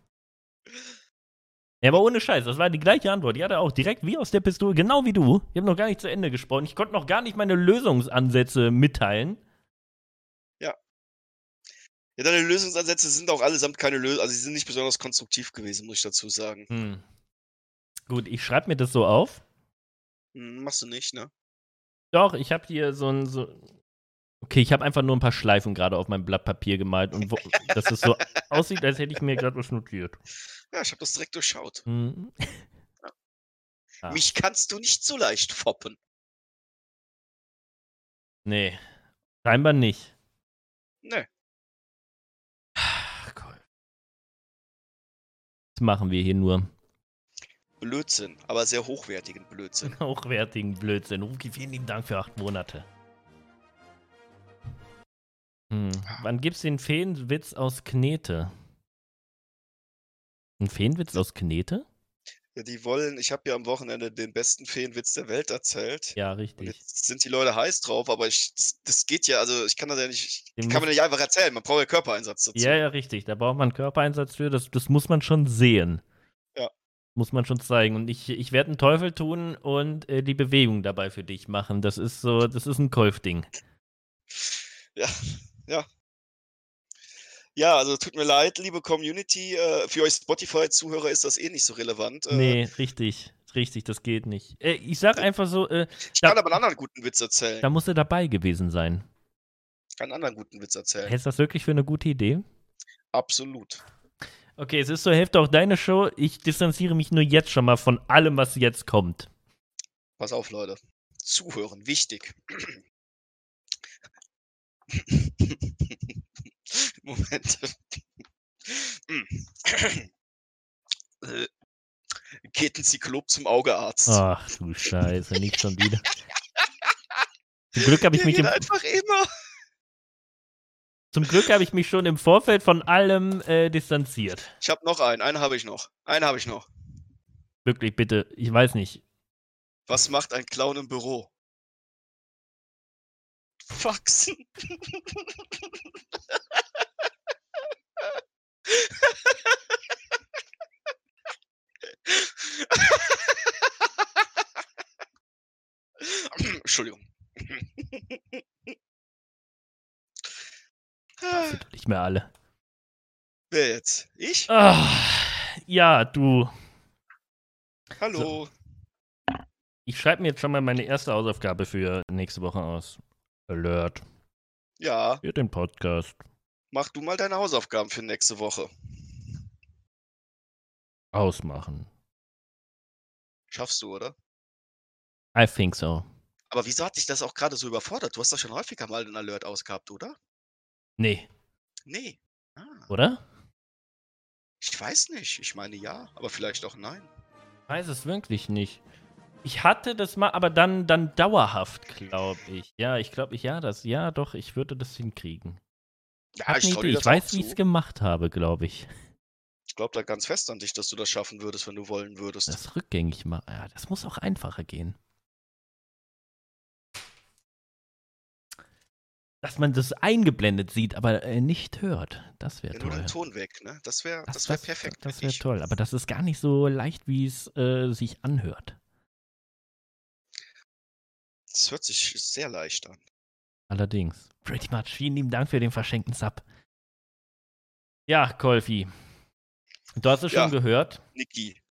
Ja, aber ohne Scheiß, das war die gleiche Antwort. Die hatte auch direkt wie aus der Pistole, genau wie du. Ich habe noch gar nicht zu Ende gesprochen. Ich konnte noch gar nicht meine Lösungsansätze mitteilen. Ja. Ja, deine Lösungsansätze sind auch allesamt keine Lösung, also sie sind nicht besonders konstruktiv gewesen, muss ich dazu sagen. Gut, ich schreibe mir das so auf. Machst du nicht, ne? Doch, ich habe hier okay, ich habe einfach nur ein paar Schleifen gerade auf mein Blatt Papier gemalt und dass es so aussieht, als hätte ich mir gerade was notiert. Ja, ich habe das direkt durchschaut. Mhm. Ja. Mich kannst du nicht so leicht foppen. Nee, scheinbar nicht. Nee. Ach, cool. Was machen wir hier nur? Blödsinn, aber sehr hochwertigen Blödsinn. Hochwertigen Blödsinn. Ruki, vielen lieben Dank für 8 Monate. Wann gibt's den Feenwitz aus Knete? Ein Feenwitz aus Knete? Ja, ich habe ja am Wochenende den besten Feenwitz der Welt erzählt. Ja, Und richtig. jetzt sind die Leute heiß drauf, aber das geht ja, also ich kann das ja nicht, kann man nicht einfach erzählen, man braucht ja Körpereinsatz dazu. Ja, richtig, da braucht man Körpereinsatz für, das muss man schon sehen. Ja. Muss man schon zeigen. Und ich werde einen Teufel tun und die Bewegung dabei für dich machen. Das ist ein Kolf-Ding. Ja, ja. Ja, also tut mir leid, liebe Community, für euch Spotify-Zuhörer ist das eh nicht so relevant. Nee, richtig, das geht nicht. Ich sag einfach so, ich kann aber einen anderen guten Witz erzählen. Da musst du dabei gewesen sein. Ich kann einen anderen guten Witz erzählen. Hältst du das wirklich für eine gute Idee? Absolut. Okay, es ist zur Hälfte auch deine Show. Ich distanziere mich nur jetzt schon mal von allem, was jetzt kommt. Pass auf, Leute. Zuhören, wichtig. Moment. Geht ein Zyklop zum Augearzt. Ach du Scheiße, nicht schon wieder. Zum Glück habe ich mich einfach immer. Zum Glück habe ich mich schon im Vorfeld von allem distanziert. Ich habe noch einen. Einen habe ich noch. Wirklich, bitte. Ich weiß nicht. Was macht ein Clown im Büro? Faxen. Entschuldigung. Das sind doch nicht mehr alle. Wer jetzt? Ich? Ja, du. Hallo. So. Ich schreibe mir jetzt schon mal meine erste Hausaufgabe für nächste Woche aus. Alert. Ja. Für den Podcast. Mach du mal deine Hausaufgaben für nächste Woche. Ausmachen. Schaffst du, oder? I think so. Aber wieso hat dich das auch gerade so überfordert? Du hast doch schon häufiger mal den Alert ausgehabt, oder? Nee. Nee. Oder? Ich weiß nicht. Ich meine ja, aber vielleicht auch nein. Ich weiß es wirklich nicht. Ich hatte das mal, aber dann dauerhaft, glaube ich. Ja, ich glaube, ich würde das hinkriegen. Ja, ich weiß, wie ich es gemacht habe, glaube ich. Ich glaube da ganz fest an dich, dass du das schaffen würdest, wenn du wollen würdest. Das rückgängig machen, ja, das muss auch einfacher gehen. Dass man das eingeblendet sieht, aber nicht hört. Das wäre toll. Nur den Ton weg, ne? Das wäre perfekt. Das wäre toll, aber das ist gar nicht so leicht, wie es sich anhört. Das hört sich sehr leicht an. Allerdings. Pretty much. Vielen lieben Dank für den verschenkten Sub. Ja, Kolfi. Du hast es schon gehört. Niki.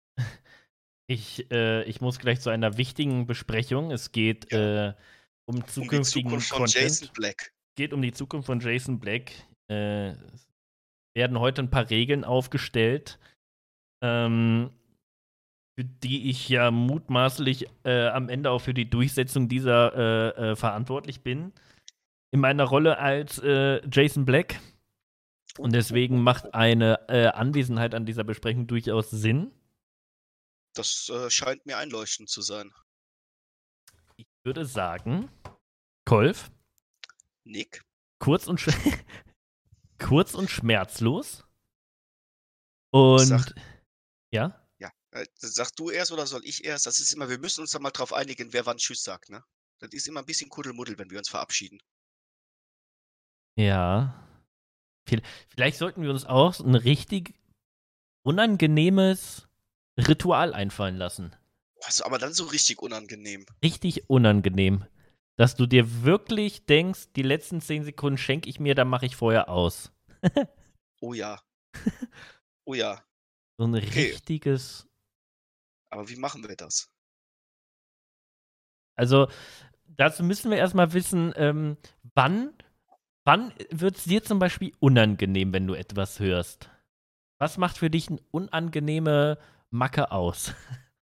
Ich muss gleich zu einer wichtigen Besprechung. Es geht um zukünftigen Content. Von Jason Black. Geht um die Zukunft von Jason Black. Werden heute ein paar Regeln aufgestellt, für die ich ja mutmaßlich am Ende auch für die Durchsetzung dieser verantwortlich bin. In meiner Rolle als Jason Black. Und deswegen macht eine Anwesenheit an dieser Besprechung durchaus Sinn. Das scheint mir einleuchtend zu sein. Ich würde sagen, Kolf, Nick? Kurz und, sch kurz und schmerzlos. Sag Und ja, ja, sag du erst oder soll ich erst? Das ist immer wir müssen uns da mal drauf einigen, wer wann tschüss sagt, ne? Das ist immer 'n bisschen Kuddelmuddel, wenn wir uns verabschieden. ja. Vielleicht sollten wir uns auch ein richtig unangenehmes Ritual einfallen lassen. Boah, ist aber dann so richtig unangenehm. Richtig unangenehm. Dass du dir wirklich denkst, die letzten 10 Sekunden schenke ich mir, dann mache ich vorher aus. Oh ja, oh ja. So ein Okay, richtiges aber wie machen wir das? also, dazu müssen wir erst mal wissen, wann wird's dir zum Beispiel unangenehm, wenn du etwas hörst? Was macht für dich 'n unangenehme Macke aus?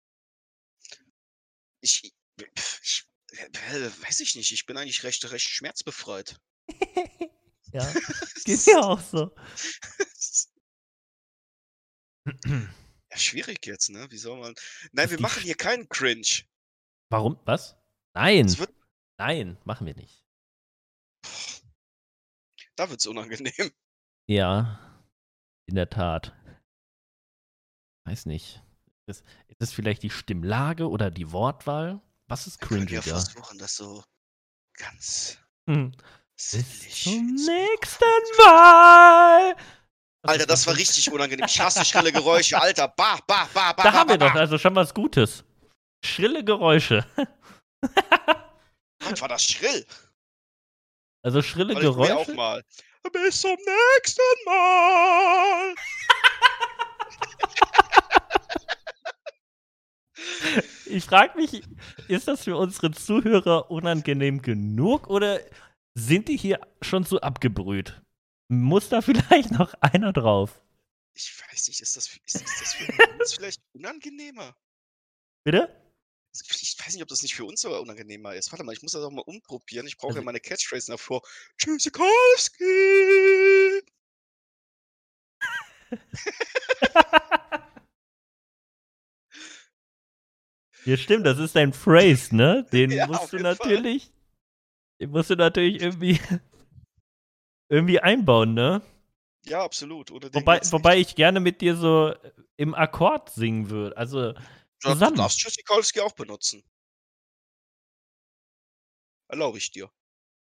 Ich ich weiß ich nicht. Ich bin eigentlich recht schmerzbefreit. Ja, geht mir auch so. Ja, schwierig jetzt, ne? Wie soll man nein, wir Ist die machen sch hier keinen Cringe. Warum? Was? Es Nein, wird nein, machen wir nicht. da wird's unangenehm. Ja, in der Tat. Weiß nicht. Ist es vielleicht die Stimmlage oder die Wortwahl? Was ist Wir können ja cringiger? versuchen, das so ganz Hm. Bis sinnlich zum ins nächsten Mikrofon zu Mal. Was Alter, ist das das war denn? richtig unangenehm. Ich hasse schrille Geräusche, Alter. Bah, bah, bah, bah, Da bah, haben bah, wir doch bah. also schon was Gutes. Schrille Geräusche. Gott, war das schrill. Also schrille Warte, ich probiere auch Geräusche? mal. Bis zum nächsten Mal. Ich frage mich, ist das für unsere Zuhörer unangenehm genug oder sind die hier schon zu abgebrüht? Muss da vielleicht noch einer drauf? Ich weiß nicht, ist das für uns vielleicht unangenehmer? Bitte? Ich weiß nicht, ob das nicht für uns sogar unangenehmer ist. Warte mal, ich muss das auch mal umprobieren. Ich brauche ja Also, meine Catchphrase davor. Tschüssikowski. ja, stimmt, das ist dein Phrase, ne? Ja, auf jeden Fall. Den musst du natürlich irgendwie einbauen, ne? Ja, absolut. Ohne den Wobei, geht's wobei nicht. ich gerne mit dir so im Akkord singen würde. Also Ja, du zusammen. darfst Tschüssikowski auch benutzen. Erlaube ich dir.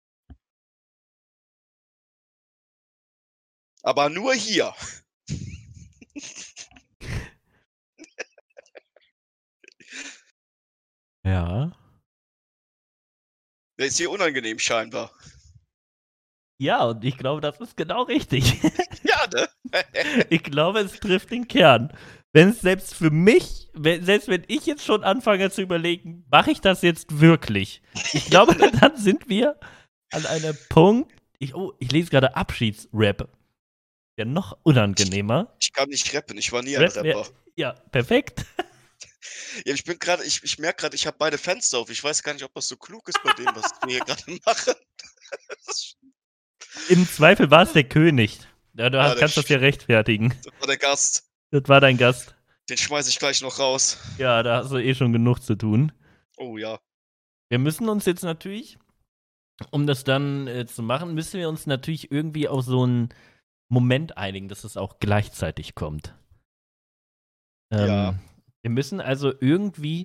Aber nur hier. Ja. Der ist hier unangenehm scheinbar. Ja, und ich glaube, das ist genau richtig. Ja, ne? Ich glaube, es trifft den Kern. Wenn es selbst für mich, selbst wenn ich jetzt schon anfange zu überlegen, mache ich das jetzt wirklich? Ich glaube, dann sind wir an einem Punkt. Ich lese gerade Abschiedsrap. Ja, noch unangenehmer. Ich kann nicht rappen, ich war nie ein Rap wär, Rapper. ja, perfekt. Ja, ich merke grade, ich habe beide Fenster auf. Ich weiß gar nicht, ob das so klug ist bei dem, was wir hier grade machen. Das Im Zweifel war es der König. Ja, ja, kannst das ja rechtfertigen. das war der Gast. Das war dein Gast. Den schmeiße ich gleich noch raus. Ja, da hast du eh schon genug zu tun. Oh ja. Wir müssen uns jetzt natürlich, um das dann zu machen, müssen wir uns natürlich irgendwie auf so einen Moment einigen, dass es auch gleichzeitig kommt. Ja. Wir müssen also irgendwie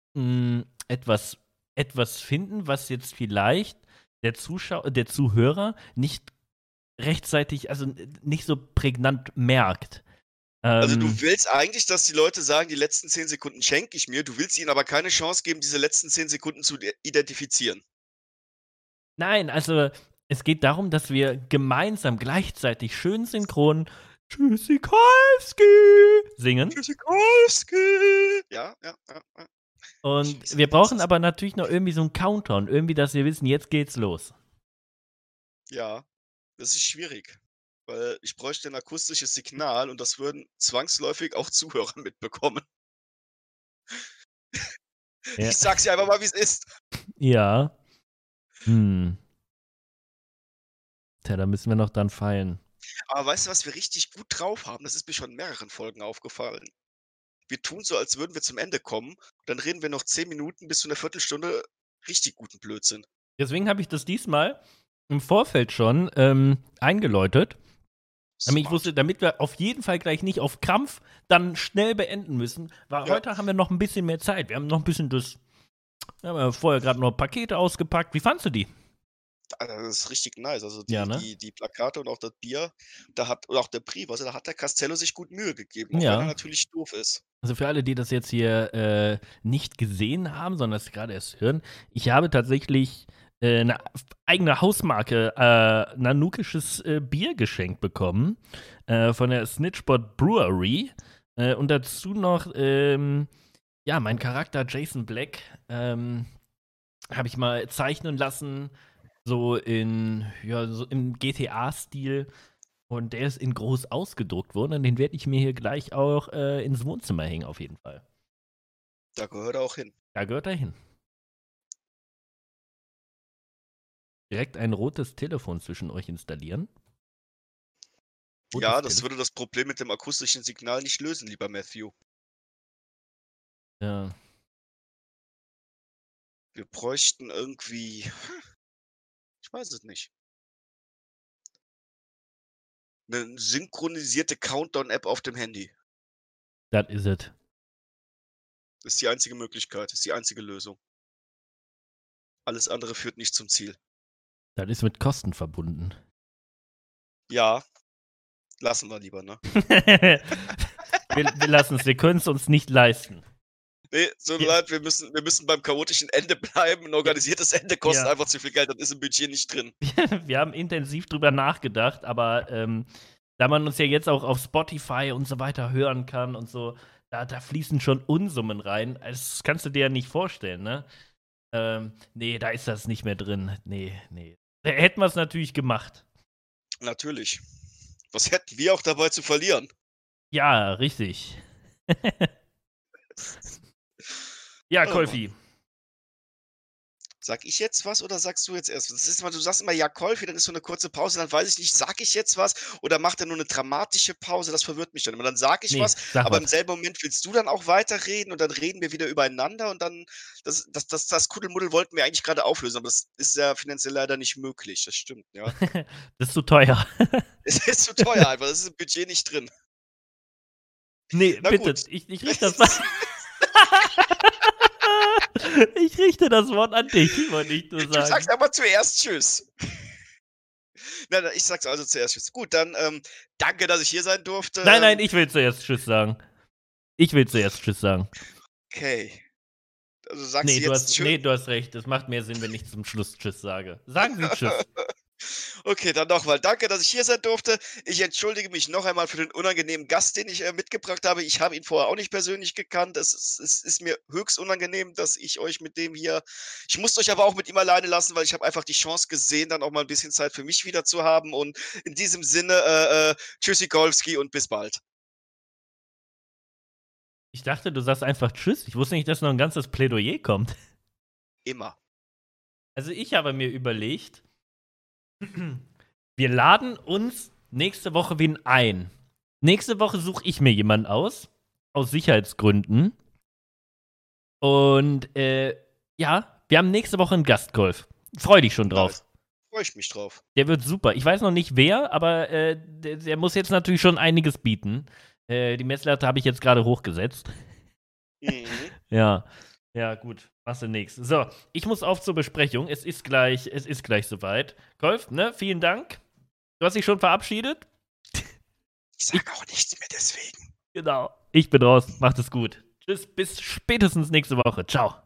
etwas finden, was jetzt vielleicht der Zuhörer nicht rechtzeitig, also nicht so prägnant merkt. Also, du Ähm, willst eigentlich, dass die Leute sagen: „Die letzten 10 Sekunden schenke ich mir.“ Du willst ihnen aber keine Chance geben, diese letzten 10 Sekunden zu identifizieren. nein, also es geht darum, dass wir gemeinsam gleichzeitig schön synchron Tschüssikowski singen. Tschüssikowski. Ja, ja, ja, ja. Ich Und weiß wir nicht, was brauchen das aber natürlich noch irgendwie so einen Countdown, irgendwie, dass wir wissen, jetzt geht's los. ja, das ist schwierig, weil ich bräuchte 'n akustisches Signal und das würden zwangsläufig auch Zuhörer mitbekommen. Ja. Ich sage es dir einfach mal, wie's ist. Ja. Hm. Tja, da müssen wir noch dran feilen. Aber weißt du, was wir richtig gut drauf haben? Das ist mir schon in mehreren Folgen aufgefallen. Wir tun so, als würden wir zum Ende kommen, dann reden wir noch 10 Minuten bis zu 'ner Viertelstunde richtig guten Blödsinn. Deswegen habe ich das diesmal im Vorfeld schon eingeläutet. Damit ich wusste, damit wir auf jeden Fall gleich nicht auf Krampf dann schnell beenden müssen, weil Ja. heute haben wir noch ein bisschen mehr Zeit. Wir haben noch ein bisschen wir haben ja vorher gerade noch Pakete ausgepackt. Wie fandst du die? Das ist richtig nice. Also Ja, die ne? die die Plakate und auch das Bier, oder auch der Brief, also da hat der Castello sich gut Mühe gegeben, auch wenn er Ja. natürlich doof ist. Also für alle, die das jetzt hier nicht gesehen haben, sondern es gerade erst hören, ich habe tatsächlich eine eigene Hausmarke, nanukisches Bier geschenkt bekommen von der Snitchbot Brewery und dazu noch ja, mein Charakter Jason Black habe ich mal zeichnen lassen, so so im GTA-Stil. Und der ist in groß ausgedruckt worden und den werde ich mir hier gleich auch ins Wohnzimmer hängen, auf jeden Fall. Da gehört er auch hin. Da gehört er hin. Direkt ein rotes Telefon zwischen euch installieren. Ja, das würde das Problem mit dem akustischen Signal nicht lösen, lieber Matthew. Ja. Wir bräuchten irgendwie ich weiß es nicht. 'Ne synchronisierte Countdown-App auf dem Handy. Das is it. Ist die einzige Möglichkeit, ist die einzige Lösung. Alles andere führt nicht zum Ziel. Das ist mit Kosten verbunden. Ja, lassen wir lieber, ne? wir lassen es, wir können es uns nicht leisten. Ne, so Ja. leid, wir müssen beim chaotischen Ende bleiben. 'N organisiertes Ende kostet Ja. einfach zu viel Geld, das ist im Budget nicht drin. Wir haben intensiv drüber nachgedacht, aber da man uns ja jetzt auch auf Spotify und so weiter hören kann und so, da fließen schon Unsummen rein. Das kannst du dir ja nicht vorstellen, ne? Nee, da ist das nicht mehr drin. Nee. Hätten wir es natürlich gemacht. Natürlich. Was hätten wir auch dabei zu verlieren? Ja, richtig. Ja, Oh Mann. Kolfi. Sag ich jetzt was oder sagst du jetzt erst was? Das ist immer, du sagst immer: „Ja, Kolfi", dann ist so 'ne kurze Pause, dann weiß ich nicht, sage ich jetzt was oder macht er nur 'ne dramatische Pause? Das verwirrt mich dann immer. Dann sage ich Nee, was, sag aber im was. selben Moment willst du dann auch weiterreden und dann reden wir wieder übereinander und dann das Kuddelmuddel wollten wir eigentlich grade auflösen, aber das ist ja finanziell leider nicht möglich. Das stimmt, ja. Das ist zu teuer. Es ist zu teuer einfach, das ist im Budget nicht drin. Nee, Na bitte, gut. ich richte das mal. Ich richte das Wort an dich, wollte ich nur Du sagst sagen. aber zuerst tschüss. Nein, ich sage also zuerst tschüss. Gut, dann, danke, dass ich hier sein durfte. Nein, ich will zuerst Tschüss sagen. Ich will zuerst Tschüss sagen. Okay. Also sagst Nee, du jetzt tschüss? du hast recht. Es macht mehr Sinn, wenn ich zum Schluss Tschüss sage. Sagen Sie Tschüss. Okay, dann noch mal danke, dass ich hier sein durfte. Ich entschuldige mich noch einmal für den unangenehmen Gast, den ich, mitgebracht habe. Ich habe ihn vorher auch nicht persönlich gekannt. Es ist mir höchst unangenehm, dass ich euch mit dem hier ich musste euch aber auch mit ihm alleine lassen, weil ich habe einfach die Chance gesehen, dann auch mal 'n bisschen Zeit für mich wieder zu haben und in diesem Sinne, tschüssikowski und bis bald. Ich dachte, du sagst einfach Tschüss. Ich wusste nicht, dass noch ein ganzes Plädoyer kommt. Immer. Also, ich habe mir überlegt, wir laden uns nächste Woche wen ein. Nächste Woche suche ich mir jemanden aus Sicherheitsgründen. Und, ja, wir haben nächste Woche einen Gastgolf. Freu dich schon drauf. Nice. Freue ich mich drauf. Der wird super. Ich weiß noch nicht wer, aber der muss jetzt natürlich schon einiges bieten. Die Messlatte habe ich jetzt gerade hochgesetzt. Mhm. Ja. Ja, gut. Machst du nix. So, ich muss auf zur Besprechung. Es ist gleich soweit. Golf, ne? Vielen Dank. Du hast dich schon verabschiedet? Ich sage auch nichts mehr deswegen. Genau. Ich bin raus. Macht es gut. Tschüss, bis spätestens nächste Woche. Ciao.